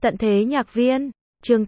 Tận thế nhạc viên, chương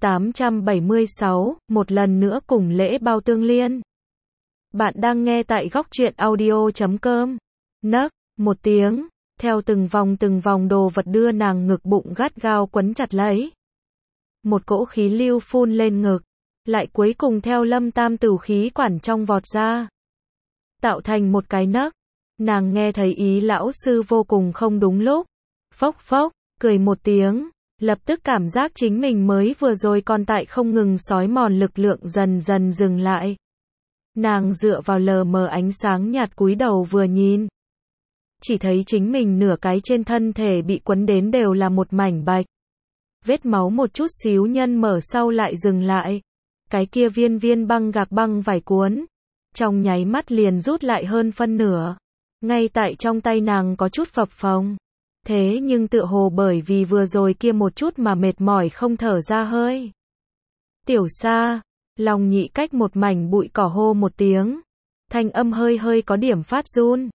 876, một lần nữa cùng lễ bao tương liên. Bạn đang nghe tại góc truyện audio.com. Nấc, một tiếng, theo từng vòng đồ vật đưa nàng ngực bụng gắt gao quấn chặt lấy. Một cỗ khí lưu phun lên ngực, lại cuối cùng theo Lâm Tam Tửu khí quản trong vọt ra. Tạo thành một cái nấc, nàng nghe thấy ý lão sư vô cùng không đúng lúc. Phốc phốc, cười một tiếng. Lập tức cảm giác chính mình mới vừa rồi còn tại không ngừng xói mòn lực lượng dần dần dừng lại. Nàng dựa vào lờ mờ ánh sáng nhạt cúi đầu vừa nhìn. Chỉ thấy chính mình nửa cái trên thân thể bị quấn đến đều là một mảnh bạch. Vết máu một chút xíu nhân mở sau lại dừng lại. Cái kia viên băng gạc băng vải cuốn. Trong nháy mắt liền rút lại hơn phân nửa. Ngay tại trong tay nàng có chút phập phồng. Thế nhưng tựa hồ bởi vì vừa rồi kia một chút mà mệt mỏi không thở ra hơi. Tiểu Sa, Long Nhị cách một mảnh bụi cỏ hô một tiếng. Thanh âm hơi có điểm phát run.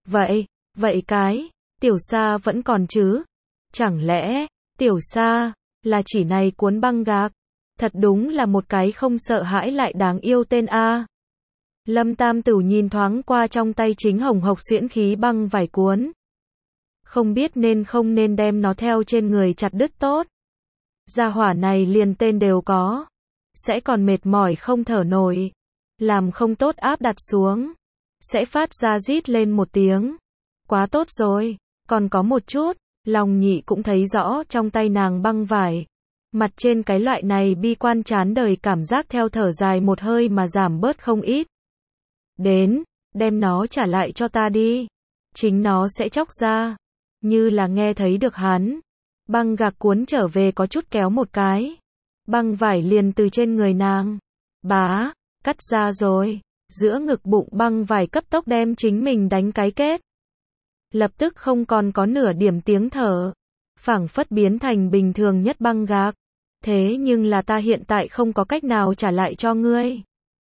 Vậy cái, Tiểu Sa vẫn còn chứ? Chẳng lẽ, Tiểu Sa, là chỉ này cuốn băng gạc? Thật đúng là một cái không sợ hãi lại đáng yêu tên A. Lâm Tam Tửu nhìn thoáng qua trong tay chính hồng hộc xuyễn khí băng vải cuốn. Không biết nên không nên đem nó theo trên người chặt đứt tốt. Gia hỏa này liền tên đều có. Sẽ còn mệt mỏi không thở nổi. Làm không tốt áp đặt xuống. Sẽ phát ra rít lên một tiếng. Quá tốt rồi. Còn có một chút. Long Nhị cũng thấy rõ trong tay nàng băng vải. Mặt trên cái loại này bi quan chán đời cảm giác theo thở dài một hơi mà giảm bớt không ít. Đến, đem nó trả lại cho ta đi. Chính nó sẽ chóc ra. Như là nghe thấy được hắn. Băng gạc cuốn trở về có chút kéo một cái. Băng vải liền từ trên người nàng. Bá, cắt ra rồi. Giữa ngực bụng băng vải cấp tốc đem chính mình đánh cái kết. Lập tức không còn có nửa điểm tiếng thở. Phảng phất biến thành bình thường nhất băng gạc. Thế nhưng là ta hiện tại không có cách nào trả lại cho ngươi.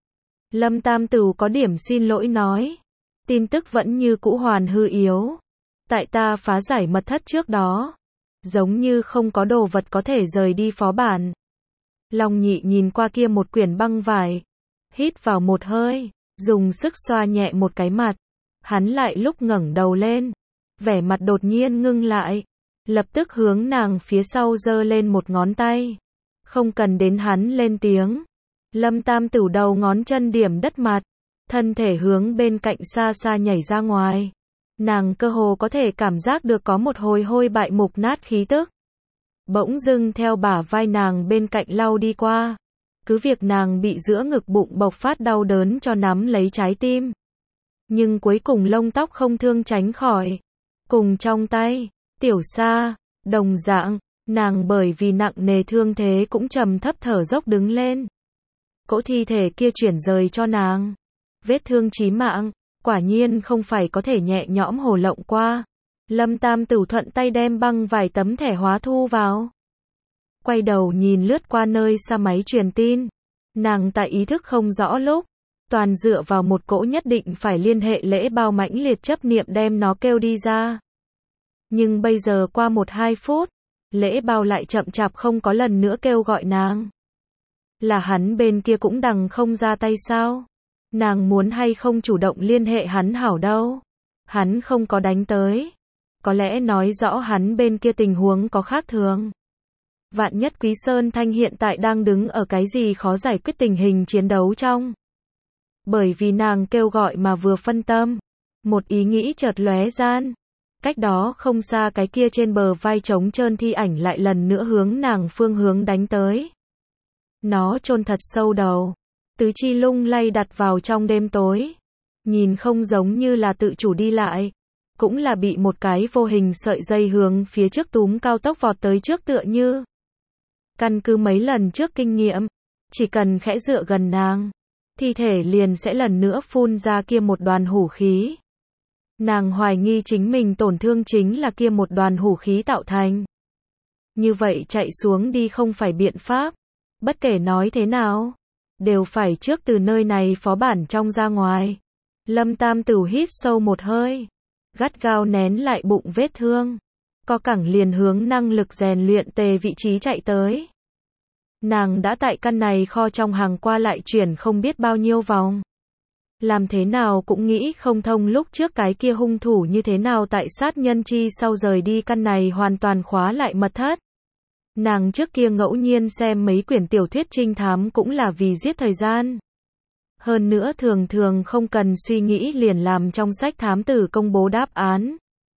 Lâm Tam Tửu có điểm xin lỗi nói. Tin tức vẫn như cũ hoàn hư yếu. Tại ta phá giải mật thất trước đó. Giống như không có đồ vật có thể rời đi phó bản. Long Nhị nhìn qua kia một quyển băng vải. Hít vào một hơi. Dùng sức xoa nhẹ một cái mặt. Hắn lại lúc ngẩng đầu lên. Vẻ mặt đột nhiên ngưng lại. Lập tức hướng nàng phía sau giơ lên một ngón tay. Không cần đến hắn lên tiếng. Lâm Tam Tửu đầu ngón chân điểm đất mặt. Thân thể hướng bên cạnh xa xa nhảy ra ngoài. Nàng cơ hồ có thể cảm giác được có một hồi hôi bại mục nát khí tức. Bỗng dưng theo bả vai nàng bên cạnh lau đi qua. Cứ việc nàng bị giữa ngực bụng bộc phát đau đớn cho nắm lấy trái tim. Nhưng cuối cùng lông tóc không thương tránh khỏi. Cùng trong tay, Tiểu Sa, đồng dạng, nàng bởi vì nặng nề thương thế cũng trầm thấp thở dốc đứng lên. Cỗ thi thể kia chuyển rời cho nàng. Vết thương chí mạng. Quả nhiên không phải có thể nhẹ nhõm hồ lộng qua. Lâm Tam Tửu thuận tay đem băng vài tấm thẻ hóa thu vào. Quay đầu nhìn lướt qua nơi xa máy truyền tin. Nàng tại ý thức không rõ lúc. Toàn dựa vào một cỗ nhất định phải liên hệ lễ bao mãnh liệt chấp niệm đem nó kêu đi ra. Nhưng bây giờ qua 1-2 phút. Lễ bao lại chậm chạp không có lần nữa kêu gọi nàng. Là hắn bên kia cũng đằng không ra tay sao? Nàng muốn hay không chủ động liên hệ hắn hảo đâu. Hắn không có đánh tới. Có lẽ nói rõ hắn bên kia tình huống có khác thường. Vạn nhất Quý Sơn Thanh hiện tại đang đứng ở cái gì khó giải quyết tình hình chiến đấu trong. Bởi vì nàng kêu gọi mà vừa phân tâm. Một ý nghĩ chợt lóe gian. Cách đó không xa cái kia trên bờ vai trống trơn thi ảnh lại lần nữa hướng nàng phương hướng đánh tới. Nó chôn thật sâu đầu. Tứ chi lung lay đặt vào trong đêm tối. Nhìn không giống như là tự chủ đi lại. Cũng là bị một cái vô hình sợi dây hướng phía trước túm cao tốc vọt tới trước tựa như. Căn cứ mấy lần trước kinh nghiệm. Chỉ cần khẽ dựa gần nàng. Thi thể liền sẽ lần nữa phun ra kia một đoàn hủ khí. Nàng hoài nghi chính mình tổn thương chính là kia một đoàn hủ khí tạo thành. Như vậy chạy xuống đi không phải biện pháp. Bất kể nói thế nào. Đều phải trước từ nơi này phó bản trong ra ngoài. Lâm Tam Tửu hít sâu một hơi. Gắt gao nén lại bụng vết thương. có cẳng liền hướng năng lực rèn luyện tề vị trí chạy tới. Nàng đã tại căn này kho trong hàng qua lại chuyển không biết bao nhiêu vòng. Làm thế nào cũng nghĩ không thông lúc trước cái kia hung thủ như thế nào tại sát nhân chi sau rời đi căn này hoàn toàn khóa lại mật thất. Nàng trước kia ngẫu nhiên xem mấy quyển tiểu thuyết trinh thám cũng là vì giết thời gian. Hơn nữa thường thường không cần suy nghĩ liền làm trong sách thám tử công bố đáp án.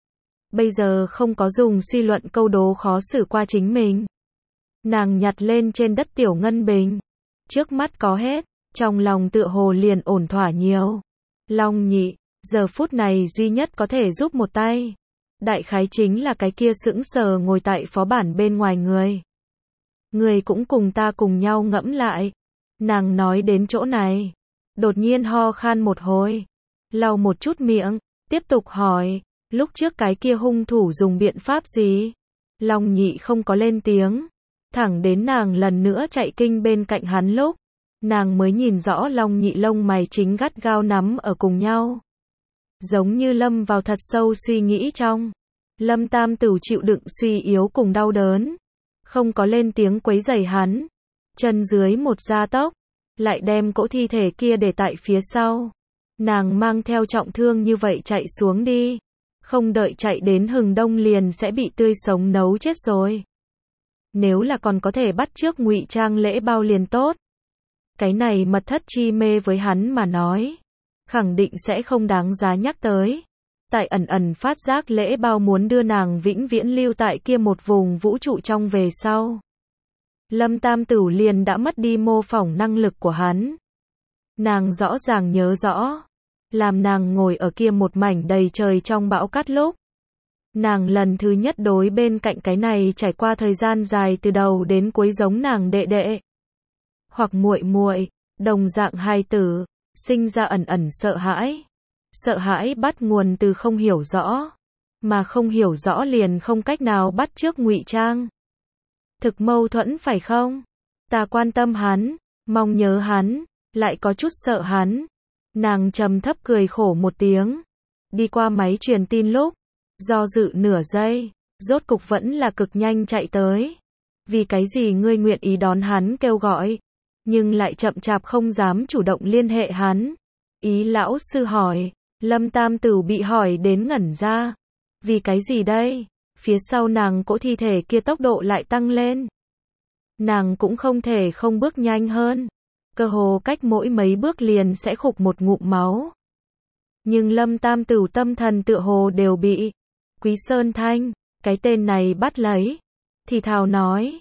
Bây giờ không có dùng suy luận câu đố khó xử qua chính mình. Nàng nhặt lên trên đất tiểu ngân bình. Trước mắt có hết, trong lòng tựa hồ liền ổn thỏa nhiều. Long Nhị, giờ phút này duy nhất có thể giúp một tay. Đại khái chính là cái kia sững sờ ngồi tại phó bản bên ngoài người. Người cũng cùng ta cùng nhau ngẫm lại. Nàng nói đến chỗ này. Đột nhiên ho khan một hồi. Lau một chút miệng, tiếp tục hỏi. Lúc trước cái kia hung thủ dùng biện pháp gì? Long Nhị không có lên tiếng. Thẳng đến nàng lần nữa chạy kinh bên cạnh hắn lúc. Nàng mới nhìn rõ Long Nhị lông mày chính gắt gao nắm ở cùng nhau. Giống như lâm vào thật sâu suy nghĩ trong. Lâm Tam Tử chịu đựng suy yếu cùng đau đớn. Không có lên tiếng quấy rầy hắn. Chân dưới một gia tốc. Lại đem cỗ thi thể kia để tại phía sau. Nàng mang theo trọng thương như vậy chạy xuống đi. Không đợi chạy đến hừng đông liền sẽ bị tươi sống nấu chết rồi. Nếu là còn có thể bắt chước ngụy trang lễ bao liền tốt. Cái này mật thất chi mê với hắn mà nói. Khẳng định sẽ không đáng giá nhắc tới. Tại ẩn ẩn phát giác lễ bao muốn đưa nàng vĩnh viễn lưu tại kia một vùng vũ trụ trong về sau. Lâm Tam Tử liền đã mất đi mô phỏng năng lực của hắn. Nàng rõ ràng nhớ rõ. Làm nàng ngồi ở kia một mảnh đầy trời trong bão cát lúc. Nàng lần thứ nhất đối bên cạnh cái này trải qua thời gian dài từ đầu đến cuối giống nàng đệ đệ. Hoặc muội muội, đồng dạng hài tử, sinh ra ẩn ẩn sợ hãi. Sợ hãi bắt nguồn từ không hiểu rõ. Mà không hiểu rõ liền không cách nào bắt chước ngụy trang. Thực mâu thuẫn phải không? Ta quan tâm hắn, mong nhớ hắn, lại có chút sợ hắn. Nàng trầm thấp cười khổ một tiếng. Đi qua máy truyền tin lúc, do dự nửa giây, rốt cục vẫn là cực nhanh chạy tới. Vì cái gì ngươi nguyện ý đón hắn kêu gọi, nhưng lại chậm chạp không dám chủ động liên hệ hắn? Ý lão sư hỏi. Lâm Tam Tử bị hỏi đến ngẩn ra. Vì cái gì đây? Phía sau nàng cỗ thi thể kia tốc độ lại tăng lên. Nàng cũng không thể không bước nhanh hơn. Cơ hồ cách mỗi mấy bước liền sẽ khục một ngụm máu. Nhưng Lâm Tam Tử tâm thần tựa hồ đều bị Quý Sơn Thanh, cái tên này bắt lấy. Thì thào nói,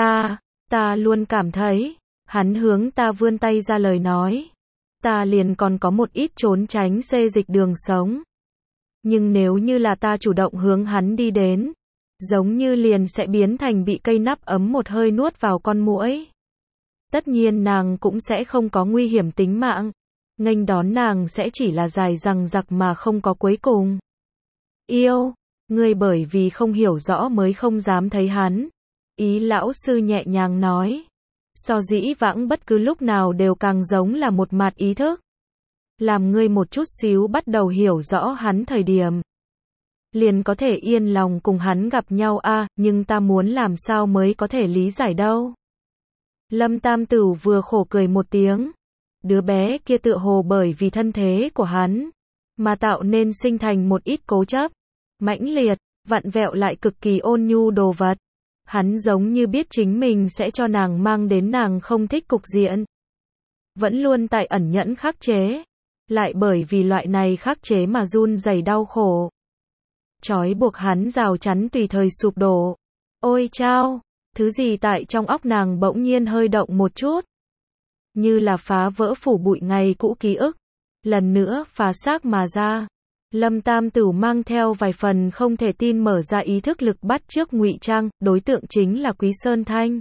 ta luôn cảm thấy, hắn hướng ta vươn tay ra lời nói. Ta liền còn có một ít trốn tránh xê dịch đường sống. Nhưng nếu như là ta chủ động hướng hắn đi đến, giống như liền sẽ biến thành bị cây nắp ấm một hơi nuốt vào con muỗi. Tất nhiên nàng cũng sẽ không có nguy hiểm tính mạng. Nghênh đón nàng sẽ chỉ là dài dằng dặc mà không có cuối cùng. Yêu, ngươi bởi vì không hiểu rõ mới không dám thấy hắn. Ý lão sư nhẹ nhàng nói. So dĩ vãng bất cứ lúc nào đều càng giống là một mạt ý thức. Làm ngươi một chút xíu bắt đầu hiểu rõ hắn thời điểm. Liền có thể yên lòng cùng hắn gặp nhau nhưng ta muốn làm sao mới có thể lý giải đâu. Lâm Tam Tử vừa khổ cười một tiếng. Đứa bé kia tựa hồ bởi vì thân thế của hắn, mà tạo nên sinh thành một ít cố chấp, mãnh liệt, vặn vẹo lại cực kỳ ôn nhu đồ vật. Hắn giống như biết chính mình sẽ cho nàng mang đến nàng không thích cục diện. Vẫn luôn tại ẩn nhẫn khắc chế. Lại bởi vì loại này khắc chế mà run rẩy đau khổ. Trói buộc hắn rào chắn tùy thời sụp đổ. Ôi chao! Thứ gì tại trong óc nàng bỗng nhiên hơi động một chút. Như là phá vỡ phủ bụi ngày cũ ký ức. Lần nữa phá xác mà ra. Lâm Tam Tử mang theo vài phần không thể tin mở ra ý thức lực bắt chước ngụy trang, đối tượng chính là Quý Sơn Thanh.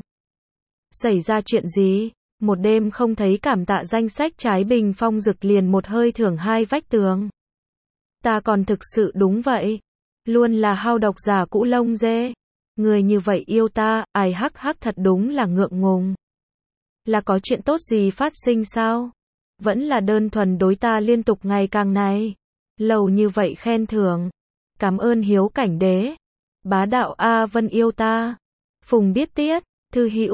Xảy ra chuyện gì? Một đêm không thấy cảm tạ danh sách trái bình phong rực liền một hơi thưởng hai vách tường. Ta còn thực sự đúng vậy. Luôn là hao độc giả cũ lông dê. Người như vậy yêu ta, ai hắc hắc thật đúng là ngượng ngùng. Là có chuyện tốt gì phát sinh sao? Vẫn là đơn thuần đối ta liên tục ngày càng này. Lâu như vậy khen thưởng. Cảm ơn hiếu cảnh đế. Bá đạo A Vân yêu ta. Phùng Biết Tiết. Thư hữu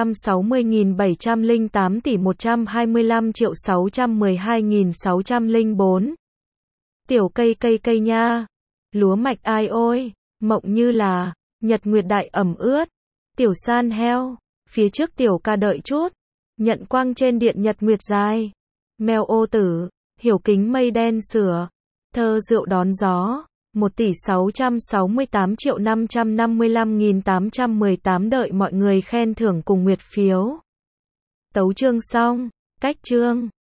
160.708 tỷ 125.612.604. Tiểu cây cây nha. Lúa mạch ai ôi. Mộng như là. Nhật nguyệt đại ẩm ướt. Tiểu san heo. Phía trước tiểu ca đợi chút. Nhận quang trên điện nhật nguyệt dài. Mèo ô tử. Hiểu kính mây đen sửa. Thơ rượu đón gió. 1.668.555.818 đợi mọi người khen thưởng cùng nguyệt phiếu. Tấu chương xong. Cách chương.